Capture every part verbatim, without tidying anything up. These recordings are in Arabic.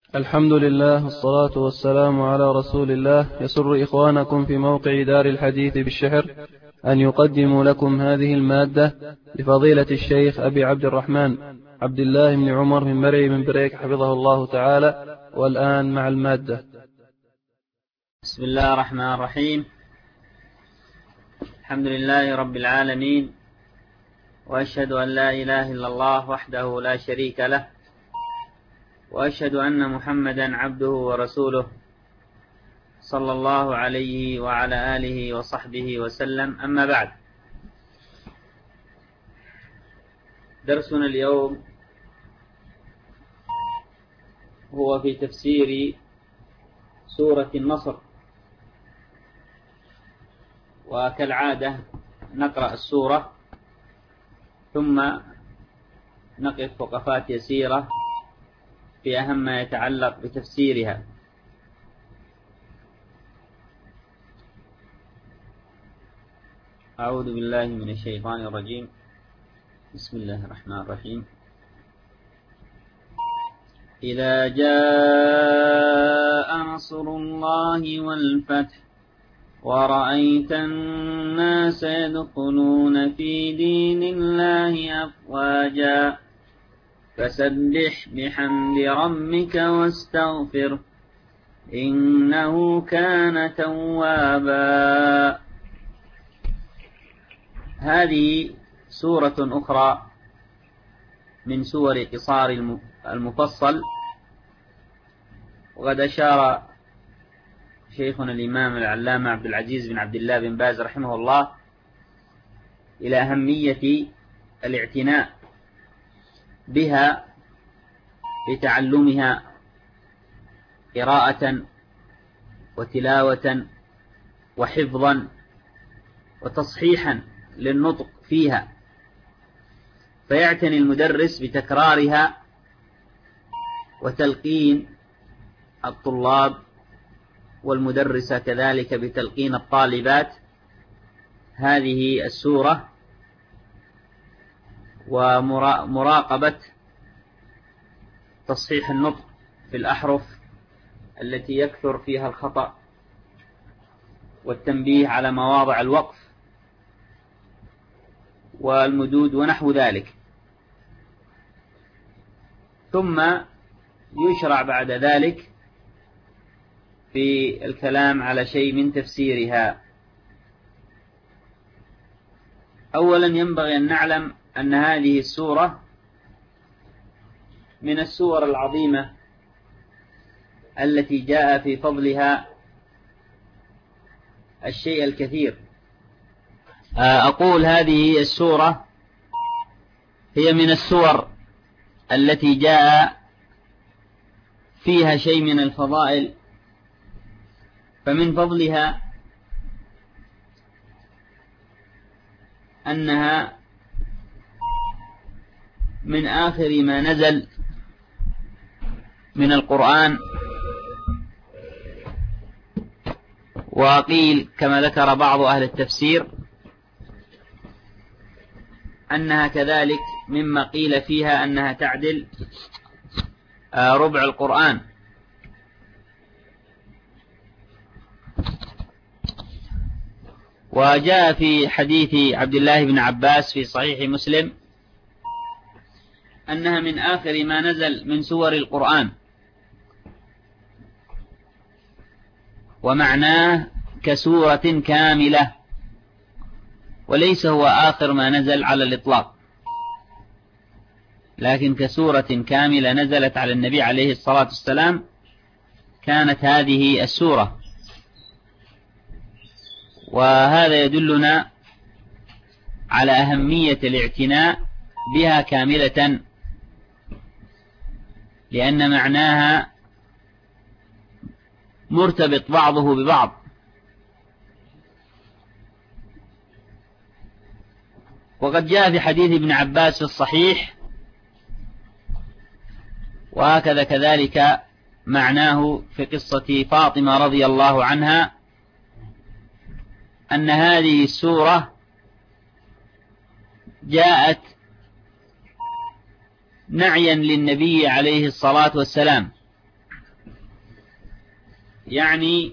الحمد لله والصلاة والسلام على رسول الله. يسر إخوانكم في موقع دار الحديث بالشحر أن يقدموا لكم هذه المادة لفضيلة الشيخ أبي عبد الرحمن عبد الله بن عمر من مرعي من بريك حفظه الله تعالى. والآن مع المادة. بسم الله الرحمن الرحيم. الحمد لله رب العالمين، وأشهد أن لا إله إلا الله وحده لا شريك له، وأشهد أن محمدا عبده ورسوله صلى الله عليه وعلى آله وصحبه وسلم. أما بعد، درسنا اليوم هو في تفسير سورة النصر، وكالعادة نقرأ السورة ثم نقف وقفات يسيرة في أهم ما يتعلق بتفسيرها. أعوذ بالله من الشيطان الرجيم. بسم الله الرحمن الرحيم. إذا جاء نصر الله والفتح ورأيت الناس يدخلون في دين الله أفواجا فسبح بحمد ربك واستغفره إنه كان توابا. هذه سورة أخرى من سور قصار المفصل، وقد أشار شيخنا الإمام العلامة عبد العزيز بن عبد الله بن باز رحمه الله إلى أهمية الاعتناء بها لتعلمها قراءة وتلاوة وحفظا وتصحيحا للنطق فيها، فيعتني المدرس بتكرارها وتلقين الطلاب، والمدرسة كذلك بتلقين الطالبات هذه السورة، ومراقبة تصحيح النطق في الأحرف التي يكثر فيها الخطأ، والتنبيه على مواضع الوقف والمدود ونحو ذلك. ثم يشرع بعد ذلك في الكلام على شيء من تفسيرها. أولا ينبغي أن نعلم أن هذه السورة من السور العظيمة التي جاء في فضلها الشيء الكثير. أقول هذه السورة هي من السور التي جاء فيها شيء من الفضائل، فمن فضلها أنها من آخر ما نزل من القرآن، وقيل كما ذكر بعض أهل التفسير أنها كذلك مما قيل فيها أنها تعدل ربع القرآن. وجاء في حديث عبد الله بن عباس في صحيح مسلم أنها من آخر ما نزل من سور القرآن، ومعناه كسورة كاملة، وليس هو آخر ما نزل على الإطلاق، لكن كسورة كاملة نزلت على النبي عليه الصلاة والسلام كانت هذه السورة. وهذا يدلنا على أهمية الاعتناء بها كاملة، لأن معناها مرتبط بعضه ببعض. وقد جاء في حديث ابن عباس في الصحيح، وهكذا كذلك معناه في قصة فاطمة رضي الله عنها، أن هذه السورة جاءت نعيا للنبي عليه الصلاة والسلام، يعني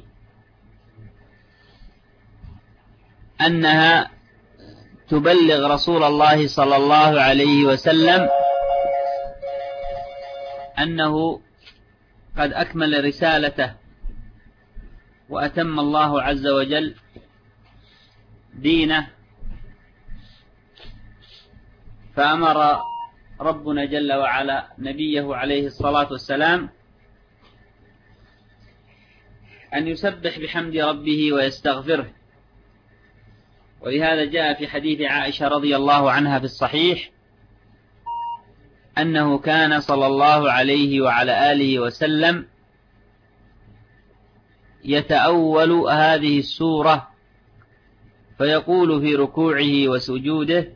أنها تبلغ رسول الله صلى الله عليه وسلم أنه قد أكمل رسالته وأتم الله عز وجل دينه، فأمر ربنا جل وعلا نبيه عليه الصلاة والسلام أن يسبح بحمد ربه ويستغفره. ولهذا جاء في حديث عائشة رضي الله عنها في الصحيح أنه كان صلى الله عليه وعلى آله وسلم يتأول هذه السورة فيقول في ركوعه وسجوده: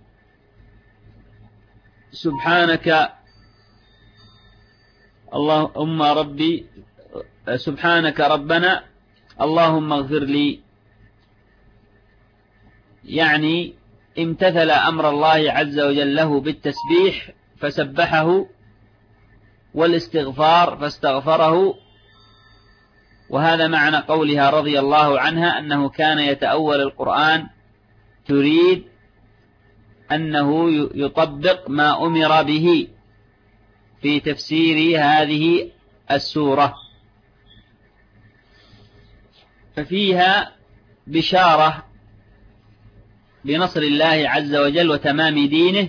سبحانك اللهم ربي سبحانك ربنا اللهم اغفر لي، يعني امتثل أمر الله عز وجل له بالتسبيح فسبحه، والاستغفار فاستغفره. وهذا معنى قولها رضي الله عنها أنه كان يتأول القرآن، تريد أنه يطبق ما أمر به في تفسير هذه السورة. ففيها بشارة بنصر الله عز وجل وتمام دينه،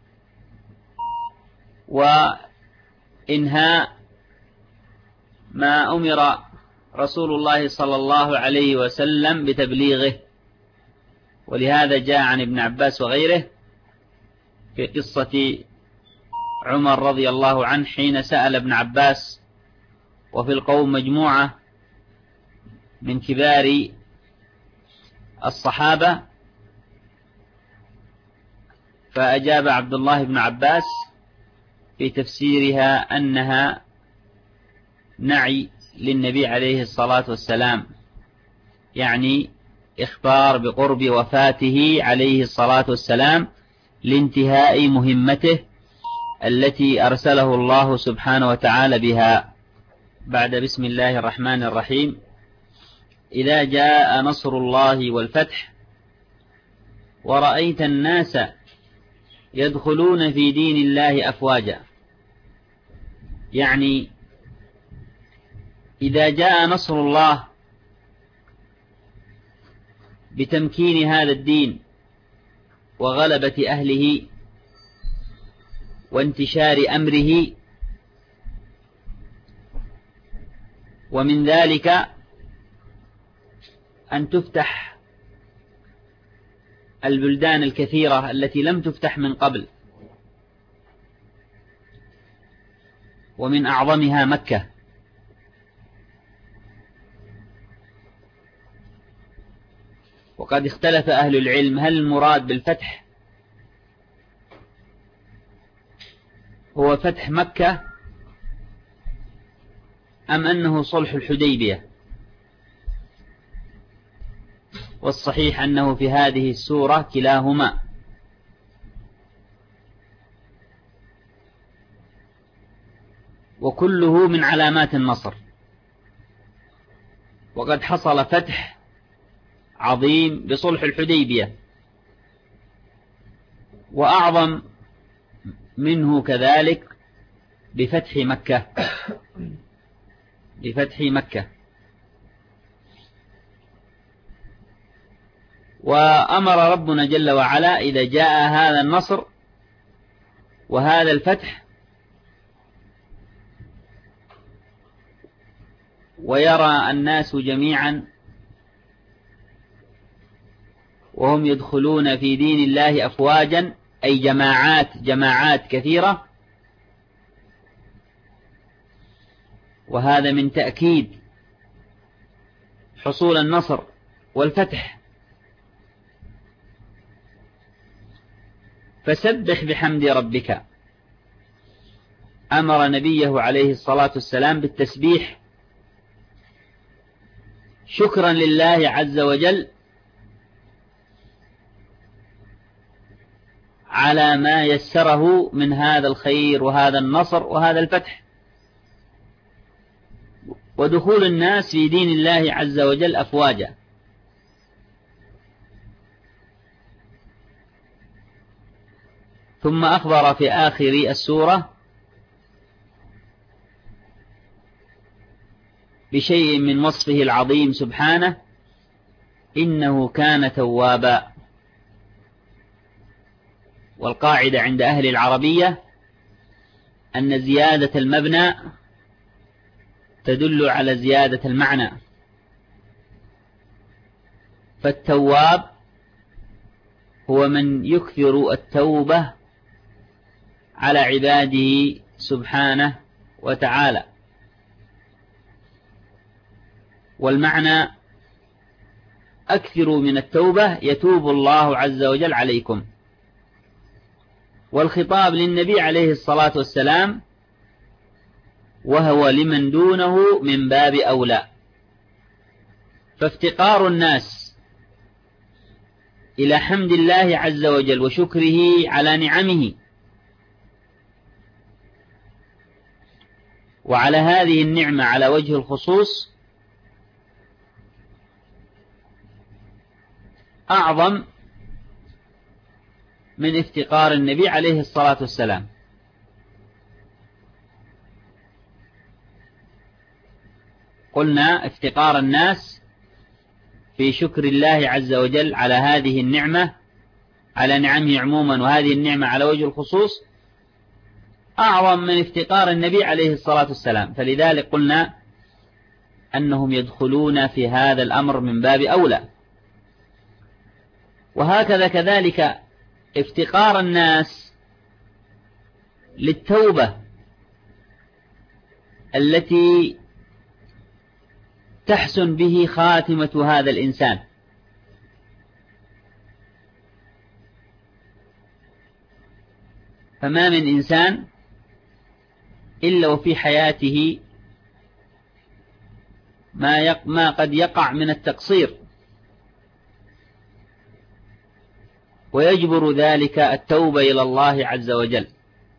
وإنهاء ما أمر رسول الله صلى الله عليه وسلم بتبليغه. ولهذا جاء عن ابن عباس وغيره في قصة عمر رضي الله عنه حين سأل ابن عباس وفي القوم مجموعة من كبار الصحابة، فأجاب عبد الله بن عباس في تفسيرها أنها نعي للنبي عليه الصلاة والسلام، يعني إخبار بقرب وفاته عليه الصلاة والسلام لانتهاء مهمته التي أرسله الله سبحانه وتعالى بها. بعد بسم الله الرحمن الرحيم: إذا جاء نصر الله والفتح ورأيت الناس يدخلون في دين الله أفواجا، يعني إذا جاء نصر الله بتمكين هذا الدين وغلبة أهله وانتشار أمره، ومن ذلك أن تفتح البلدان الكثيرة التي لم تفتح من قبل، ومن أعظمها مكة. وقد اختلف أهل العلم هل المراد بالفتح هو فتح مكة أم أنه صلح الحديبية. والصحيح أنه في هذه السورة كلاهما، وكله من علامات النصر. وقد حصل فتح عظيم بصلح الحديبية، وأعظم منه كذلك بفتح مكة بفتح مكة. وأمر ربنا جل وعلا إذا جاء هذا النصر وهذا الفتح ويرى الناس جميعا وهم يدخلون في دين الله أفواجا، أي جماعات جماعات كثيرة، وهذا من تأكيد حصول النصر والفتح. فسبح بحمد ربك، أمر نبيه عليه الصلاة والسلام بالتسبيح شكرا لله عز وجل على ما يسره من هذا الخير وهذا النصر وهذا الفتح. ودخول الناس في دين الله عز وجل أفواجا. ثم أخبر في آخر السورة بشيء من وصفه العظيم سبحانه: إنه كان توابا. والقاعدة عند أهل العربية أن زيادة المبنى تدل على زيادة المعنى، فالتواب هو من يكثر التوبة على عباده سبحانه وتعالى. والمعنى: أكثروا من التوبة يتوب الله عز وجل عليكم. والخطاب للنبي عليه الصلاة والسلام، وهو لمن دونه من باب أولى. فافتقار الناس إلى حمد الله عز وجل وشكره على نعمه وعلى هذه النعمة على وجه الخصوص أعظم من افتقار النبي عليه الصلاة والسلام. قلنا افتقار الناس في شكر الله عز وجل على هذه النعمة، على نعمه عموما، وهذه النعمة على وجه الخصوص أعظم من افتقار النبي عليه الصلاة والسلام. فلذلك قلنا أنهم يدخلون في هذا الأمر من باب أولى. وهكذا كذلك افتقار الناس للتوبة التي تحسن به خاتمة هذا الإنسان. فما من إنسان إلا وفي حياته ما, يق ما قد يقع من التقصير، ويجبر ذلك التوبة إلى الله عز وجل.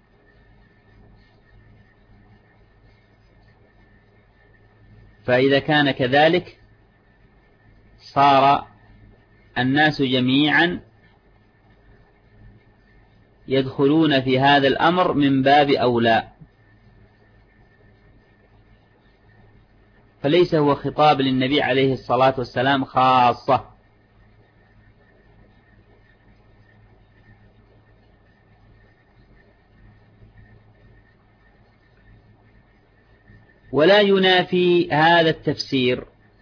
فإذا كان كذلك صار الناس جميعا يدخلون في هذا الأمر من باب أولى. فليس هو خطاب للنبي عليه الصلاة والسلام خاصة. ولا ينافي هذا التفسير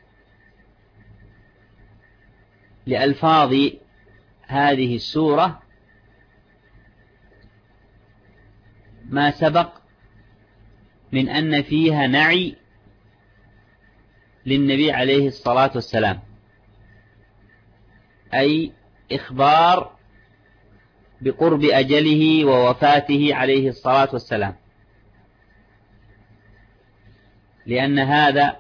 لألفاظ هذه السورة ما سبق من أن فيها نعي للنبي عليه الصلاة والسلام، أي إخبار بقرب أجله ووفاته عليه الصلاة والسلام، لأن هذا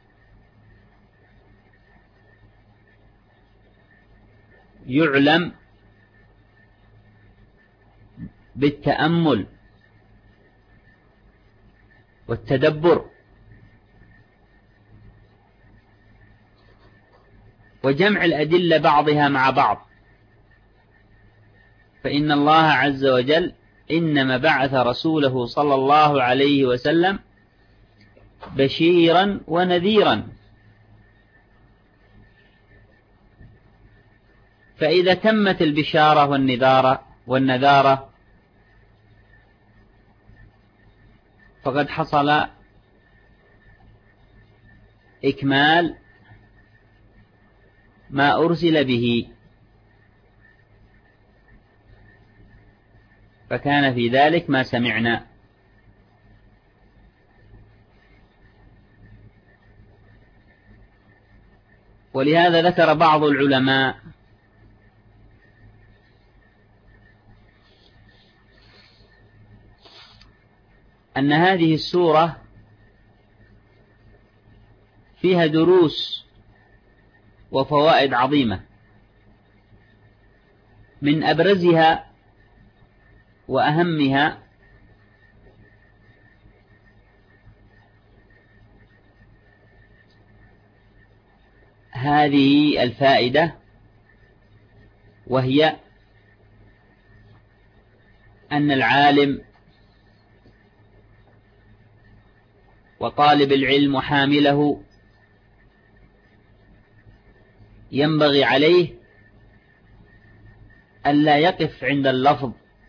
يعلم بالتأمل والتدبر وجمع الأدلة بعضها مع بعض. فإن الله عز وجل إنما بعث رسوله صلى الله عليه وسلم بشيرا ونذيرا، فإذا تمت البشارة والنذارة والنذارة فقد حصل إكمال ما أرسل به، فكان في ذلك ما سمعنا. ولهذا ذكر بعض العلماء أن هذه السورة فيها دروس وفوائد عظيمة، من أبرزها وأهمها هذه الفائدة، وهي أن العالم وطالب العلم وحامله ينبغي عليه ألا يقف عند اللفظ،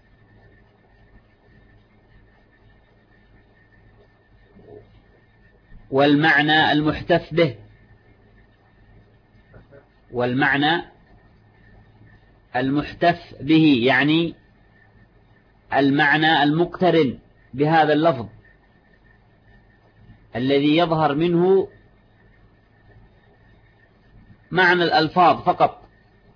والمعنى المحتف به والمعنى المحتف به يعني المعنى المقترن بهذا اللفظ الذي يظهر منه معنى الألفاظ فقط،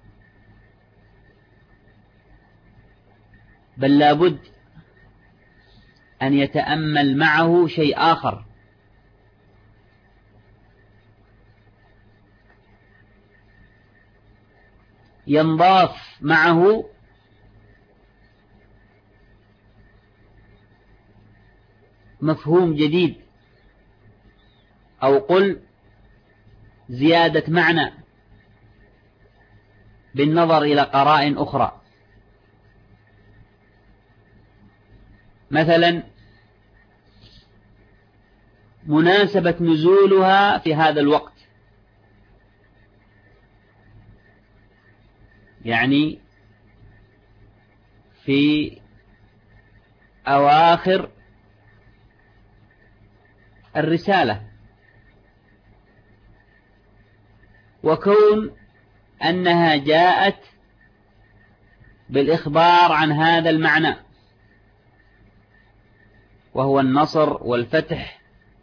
بل لابد أن يتأمل معه شيء آخر، ينضاف معه مفهوم جديد، أو قل زيادة معنى بالنظر إلى قرائن أخرى. مثلا مناسبة نزولها في هذا الوقت، يعني في أواخر الرسالة، وكون أنها جاءت بالإخبار عن هذا المعنى وهو النصر والفتح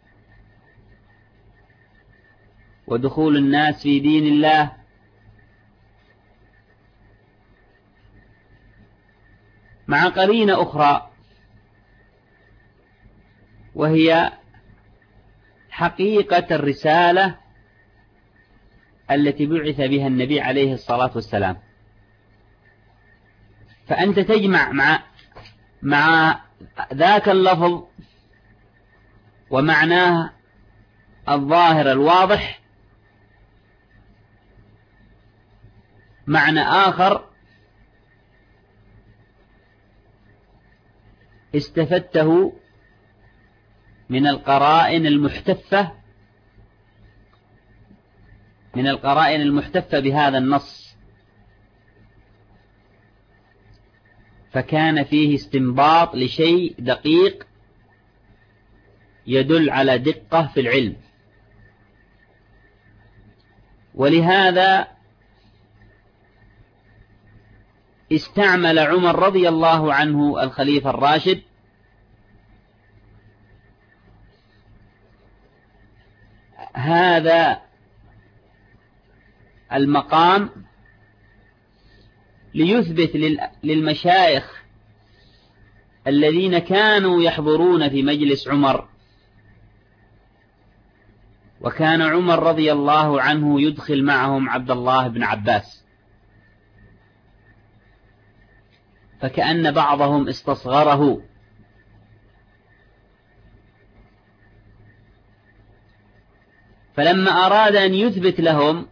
ودخول الناس في دين الله، مع قرينة أخرى وهي حقيقة الرسالة التي بعث بها النبي عليه الصلاة والسلام. فأنت تجمع مع مع ذاك اللفظ ومعناه الظاهر الواضح معنى آخر استفدته من القرائن المحتفة من القرائن المحتفة بهذا النص، فكان فيه استنباط لشيء دقيق يدل على دقة في العلم. ولهذا استعمل عمر رضي الله عنه الخليفة الراشد هذا المقام ليثبت للمشايخ الذين كانوا يحضرون في مجلس عمر، وكان عمر رضي الله عنه يدخل معهم عبد الله بن عباس، فكأن بعضهم استصغره، فلما أراد أن يثبت لهم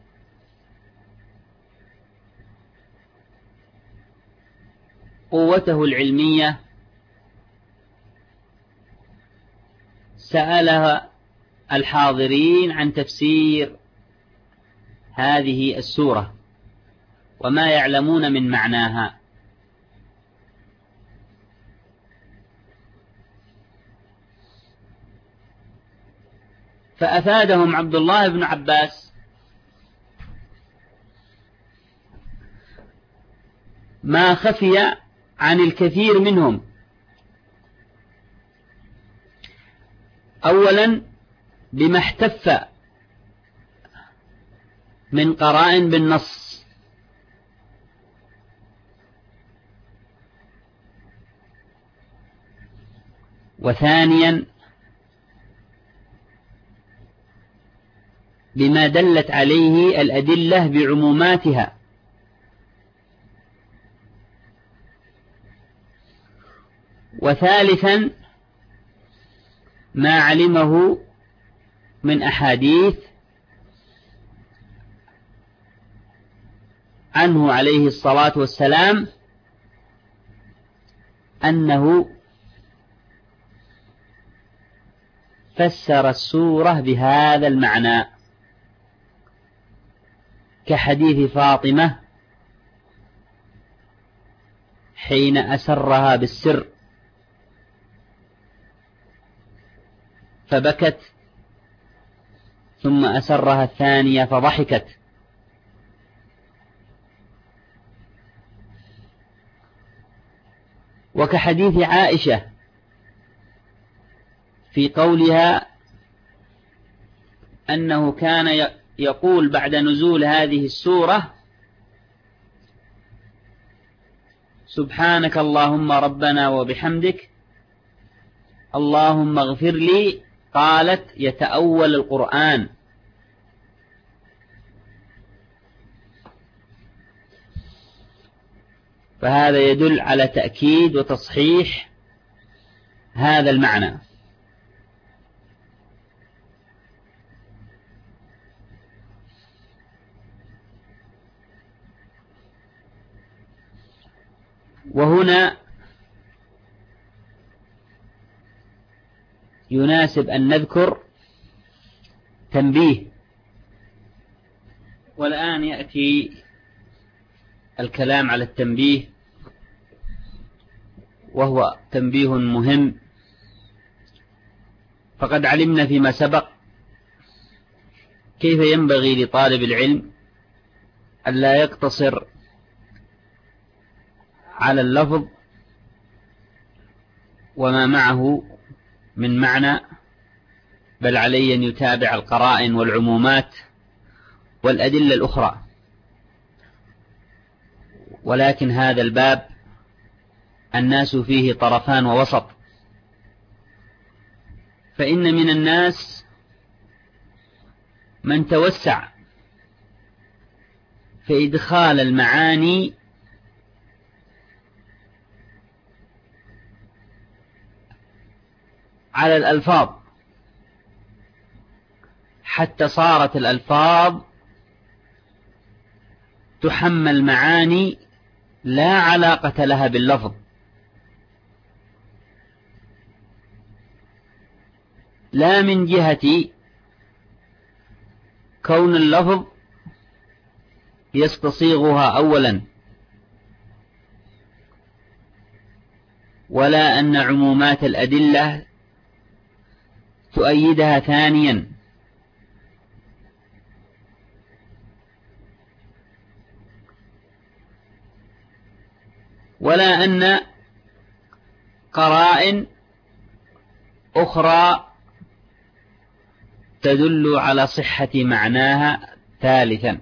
قوته العلمية سألها الحاضرين عن تفسير هذه السورة وما يعلمون من معناها، فأفادهم عبد الله بن عباس ما خفي عن الكثير منهم. أولا بما احتف من قرائن بالنص، وثانيا بما دلت عليه الأدلة بعموماتها، وثالثا ما علمه من أحاديث عنه عليه الصلاة والسلام أنه فسر السورة بهذا المعنى، كحديث فاطمة حين أسرها بالسر فبكت ثم أسرها الثانية فضحكت، وكحديث عائشة في قولها أنه كان يقول بعد نزول هذه السورة: سبحانك اللهم ربنا وبحمدك اللهم اغفر لي، قالت: يتأول القرآن. فهذا يدل على تأكيد وتصحيح هذا المعنى. وهنا يناسب أن نذكر تنبيه، والآن يأتي الكلام على التنبيه، وهو تنبيه مهم. فقد علمنا فيما سبق كيف ينبغي لطالب العلم ألا يقتصر على اللفظ وما معه من معنى، بل عليه أن يتابع القرائن والعمومات والأدلة الأخرى. ولكن هذا الباب الناس فيه طرفان ووسط، فإن من الناس من توسع في إدخال المعاني على الألفاظ حتى صارت الألفاظ تحمل معاني لا علاقة لها باللفظ، لا من جهة كون اللفظ يستصيغها أولا، ولا أن عمومات الأدلة تؤيدها ثانيا، ولا أن قرائن أخرى تدل على صحة معناها ثالثا.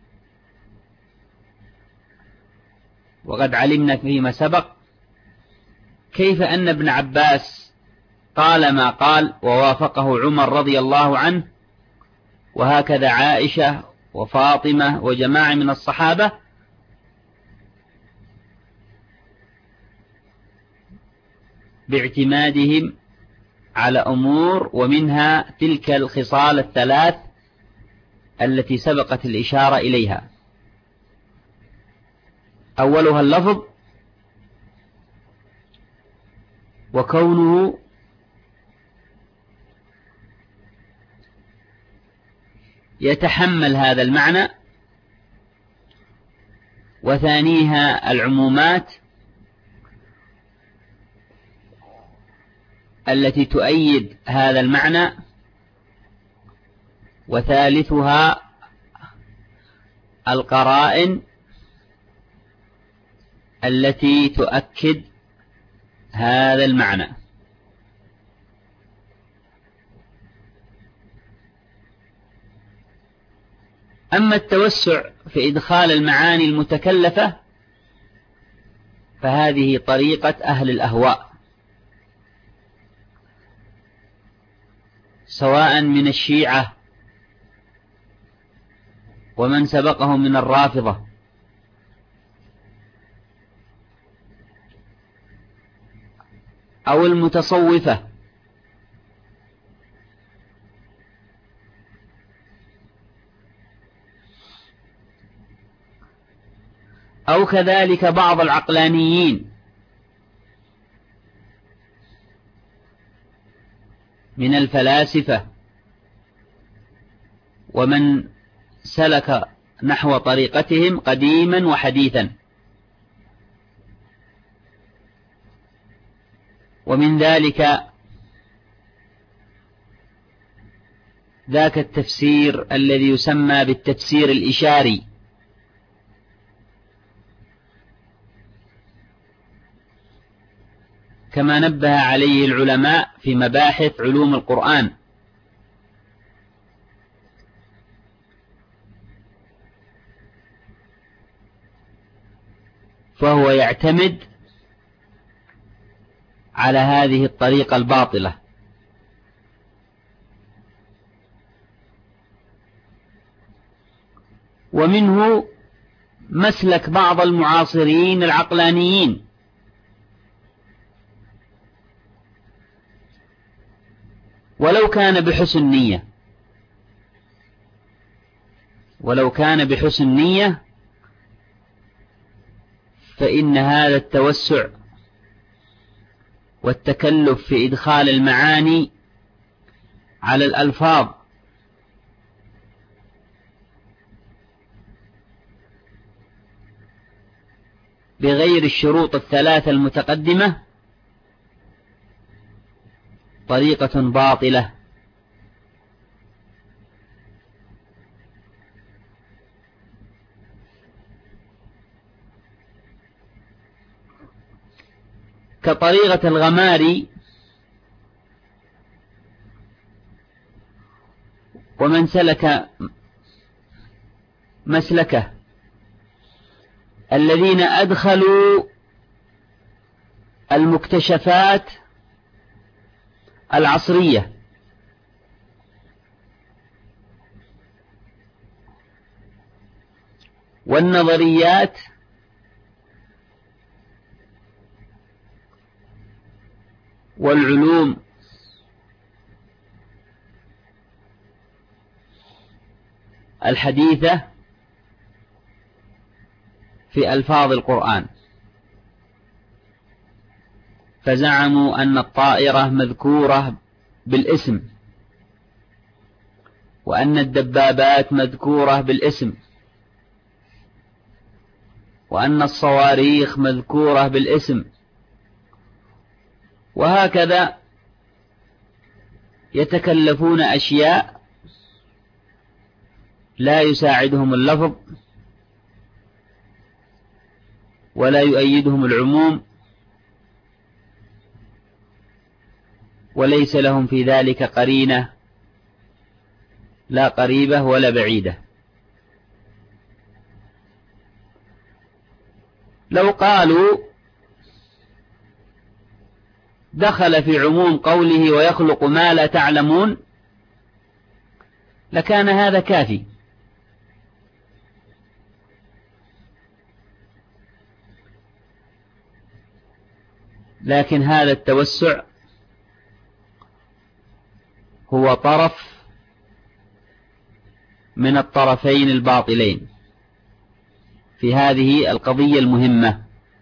وقد علمنا فيما سبق كيف أن ابن عباس قال ما قال ووافقه عمر رضي الله عنه، وهكذا عائشة وفاطمة وجماعة من الصحابة، باعتمادهم على أمور، ومنها تلك الخصال الثلاث التي سبقت الإشارة إليها. أولها اللفظ، وكونه يتحمل هذا المعنى، وثانيها العمومات التي تؤيد هذا المعنى، وثالثها القرائن التي تؤكد هذا المعنى. أما التوسع في إدخال المعاني المتكلفة فهذه طريقة أهل الأهواء، سواء من الشيعة ومن سبقهم من الرافضة، أو المتصوفة، أو كذلك بعض العقلانيين من الفلاسفة ومن سلك نحو طريقتهم قديما وحديثا. ومن ذلك ذاك التفسير الذي يسمى بالتفسير الإشاري، كما نبه عليه العلماء في مباحث علوم القرآن. فهو يعتمد على هذه الطريقة الباطلة. ومنه مسلك بعض المعاصرين العقلانيين ولو كان بحسن نية ولو كان بحسن نية فإن هذا التوسع والتكلف في إدخال المعاني على الألفاظ بغير الشروط الثلاثة المتقدمة طريقة باطلة. كطريقة الغماري ومن سلك مسلكه، الذين أدخلوا المكتشفات العصرية والنظريات والعلوم الحديثة في ألفاظ القرآن، فزعموا أن الطائرة مذكورة بالاسم، وأن الدبابات مذكورة بالاسم، وأن الصواريخ مذكورة بالاسم، وهكذا يتكلفون أشياء لا يساعدهم اللفظ ولا يؤيدهم العموم، وليس لهم في ذلك قرينة لا قريبة ولا بعيدة. لو قالوا دخل في عموم قوله ويخلق ما لا تعلمون لكان هذا كافي، لكن هذا التوسع هو طرف من الطرفين الباطلين في هذه القضية المهمة.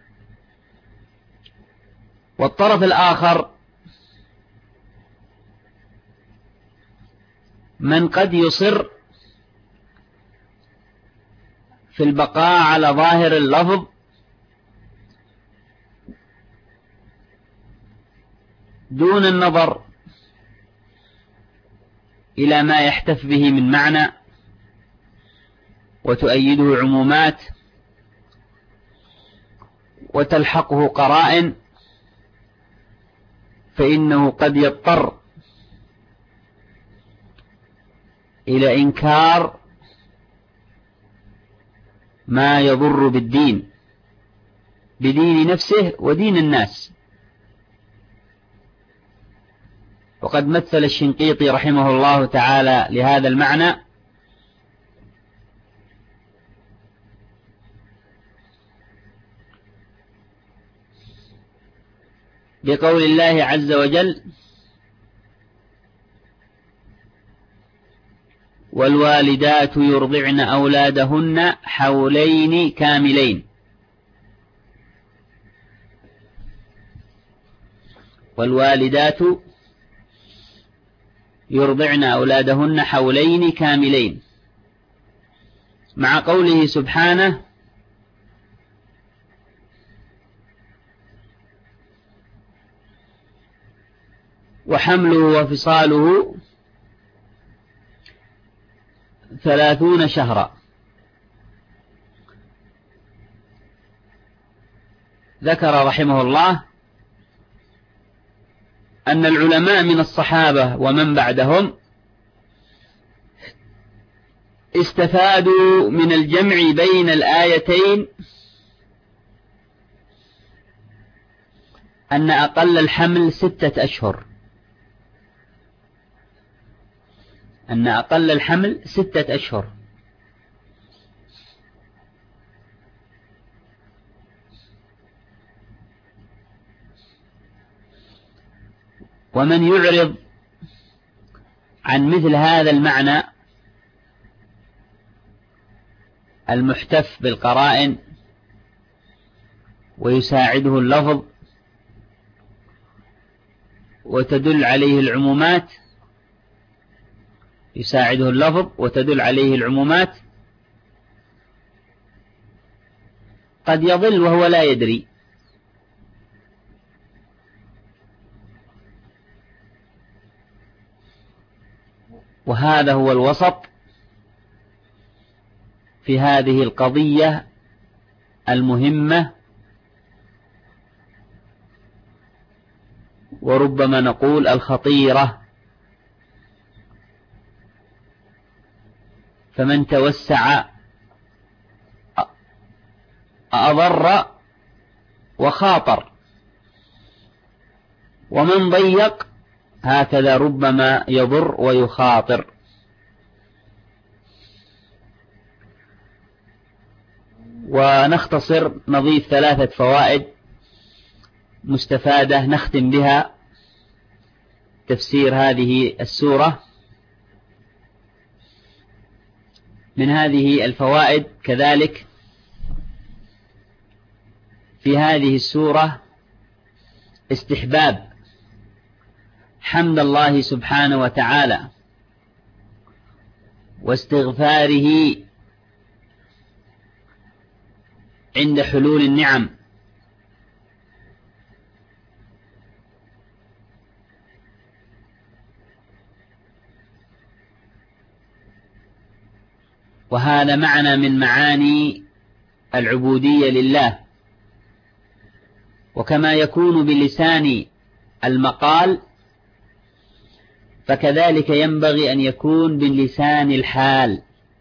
والطرف الآخر من قد يصر في البقاء على ظاهر اللفظ دون النظر إلى ما يحتف به من معنى وتؤيده عمومات وتلحقه قرائن، فإنه قد يضطر إلى إنكار ما يضر بالدين، بدين نفسه ودين الناس. وقد مثل الشنقيطي رحمه الله تعالى لهذا المعنى بقول الله عز وجل: والوالدات يرضعن أولادهن حولين كاملين. والوالدات يرضعن أولادهن حولين كاملين، مع قوله سبحانه: وحمله وفصاله ثلاثون شهرا. ذكر رحمه الله أن العلماء من الصحابة ومن بعدهم استفادوا من الجمع بين الآيتين أن أقل الحمل ستة أشهر، أن أقل الحمل ستة أشهر. ومن يعرض عن مثل هذا المعنى المحتف بالقرائن ويساعده اللفظ وتدل عليه العمومات يساعده اللفظ وتدل عليه العمومات قد يضل وهو لا يدري. وهذا هو الوسط في هذه القضية المهمة، وربما نقول الخطيرة. فمن توسع أضر وخاطر، ومن ضيق هكذا ربما يضر ويخاطر. ونختصر نضيف ثلاثة فوائد مستفادة نختم بها تفسير هذه السورة. من هذه الفوائد كذلك في هذه السورة استحباب حمد الله سبحانه وتعالى واستغفاره عند حلول النعم، وهذا معنى من معاني العبودية لله. وكما يكون بلسان المقال فكذلك ينبغي أن يكون بلسان الحال.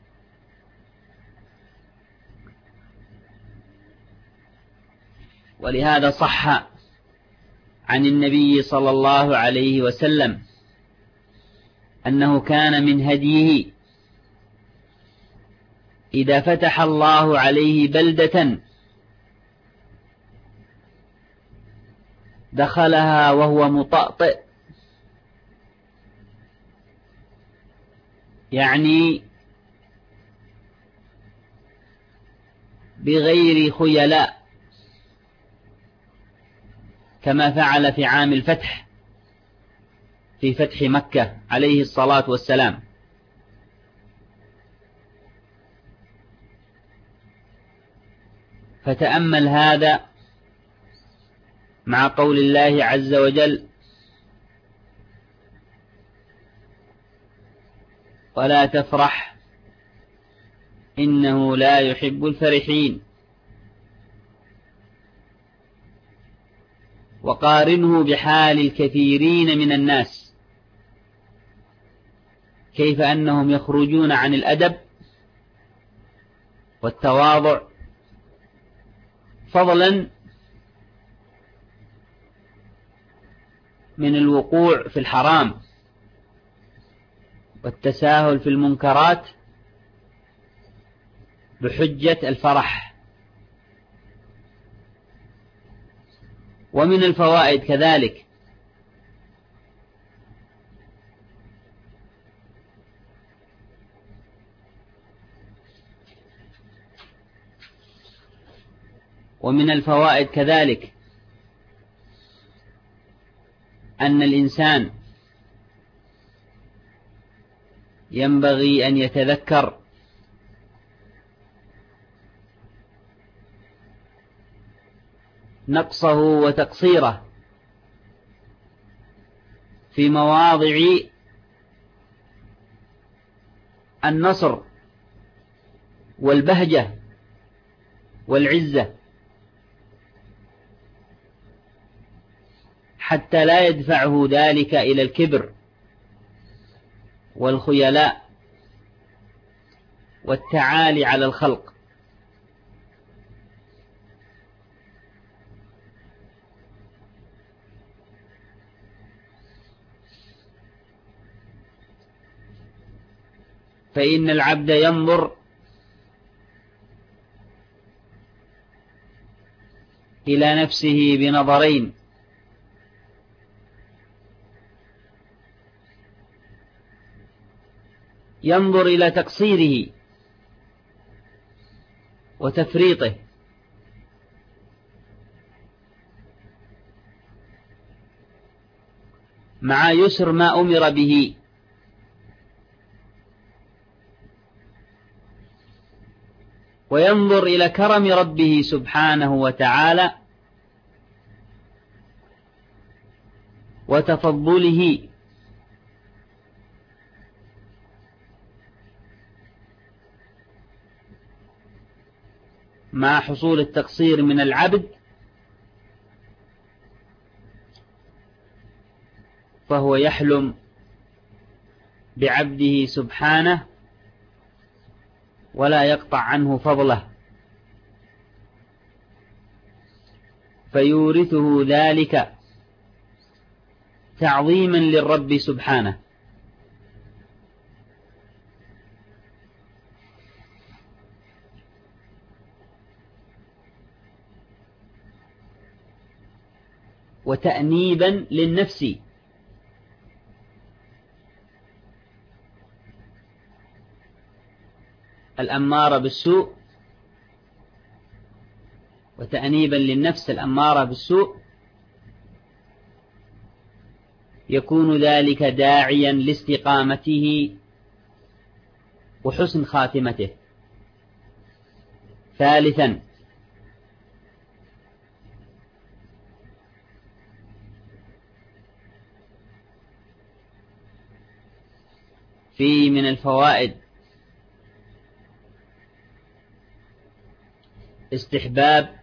ولهذا صح عن النبي صلى الله عليه وسلم أنه كان من هديه إذا فتح الله عليه بلدة دخلها وهو مطأطئ، يعني بغير خيلاء، كما فعل في عام الفتح في فتح مكة عليه الصلاة والسلام. فتأمل هذا مع قول الله عز وجل: ولا تفرح إنه لا يحب الفرحين. وقارنه بحال الكثيرين من الناس، كيف أنهم يخرجون عن الأدب والتواضع، فضلا من الوقوع في الحرام والتساهل في المنكرات بحجة الفرح. ومن الفوائد كذلك ومن الفوائد كذلك أن الإنسان ينبغي أن يتذكر نقصه وتقصيره في مواضع النصر والبهجة والعزة، حتى لا يدفعه ذلك إلى الكبر والخيلاء والتعالي على الخلق. فإن العبد ينظر إلى نفسه بنظرين: ينظر إلى تقصيره وتفريطه، مع يسر ما أمر به، وينظر إلى كرم ربه سبحانه وتعالى وتفضله، مع حصول التقصير من العبد، فهو يحلم بعبده سبحانه ولا يقطع عنه فضله، فيورثه ذلك تعظيما للرب سبحانه. وتأنيبا للنفس، الأمارة بالسوء، وتأنيبا للنفس الأمارة بالسوء، يكون ذلك داعيا لاستقامته وحسن خاتمته. ثالثا، في من الفوائد استحباب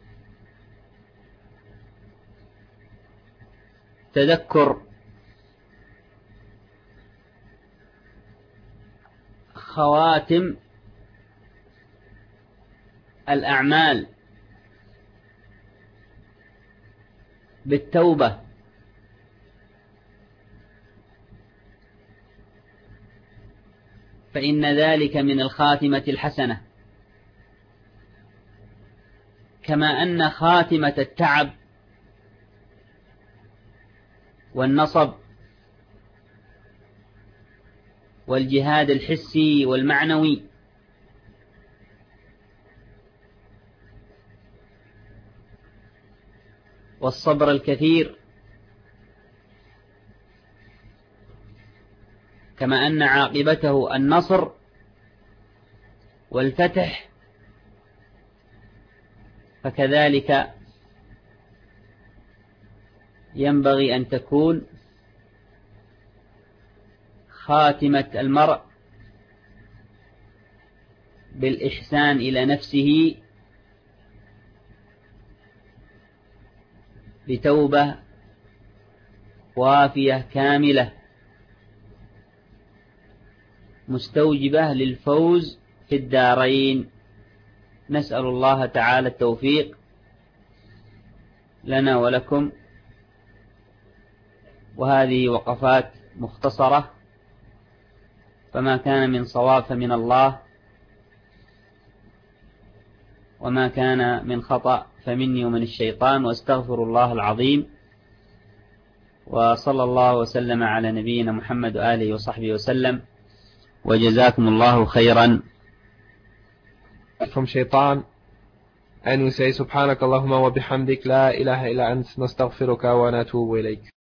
تذكر خواتم الأعمال بالتوبة، فإن ذلك من الخاتمة الحسنة، كما أن خاتمة التعب والنصب والجهاد الحسي والمعنوي والصبر الكثير، كما أن عاقبته النصر والفتح، فكذلك ينبغي أن تكون خاتمة المرء بالإحسان إلى نفسه بتوبة وافية كاملة مستوجبة للفوز في الدارين. نسأل الله تعالى التوفيق لنا ولكم. وهذه وقفات مختصرة، فما كان من صواب فمن الله، وما كان من خطأ فمني ومن الشيطان، واستغفر الله العظيم. وصلى الله وسلم على نبينا محمد وآله وصحبه وسلم، وجزاكم الله خيرا. From shaitan, and we say subhanaka Allahumma wa bihamdik la ilaha illa ant nastaghfiruka wa natubu ilayk.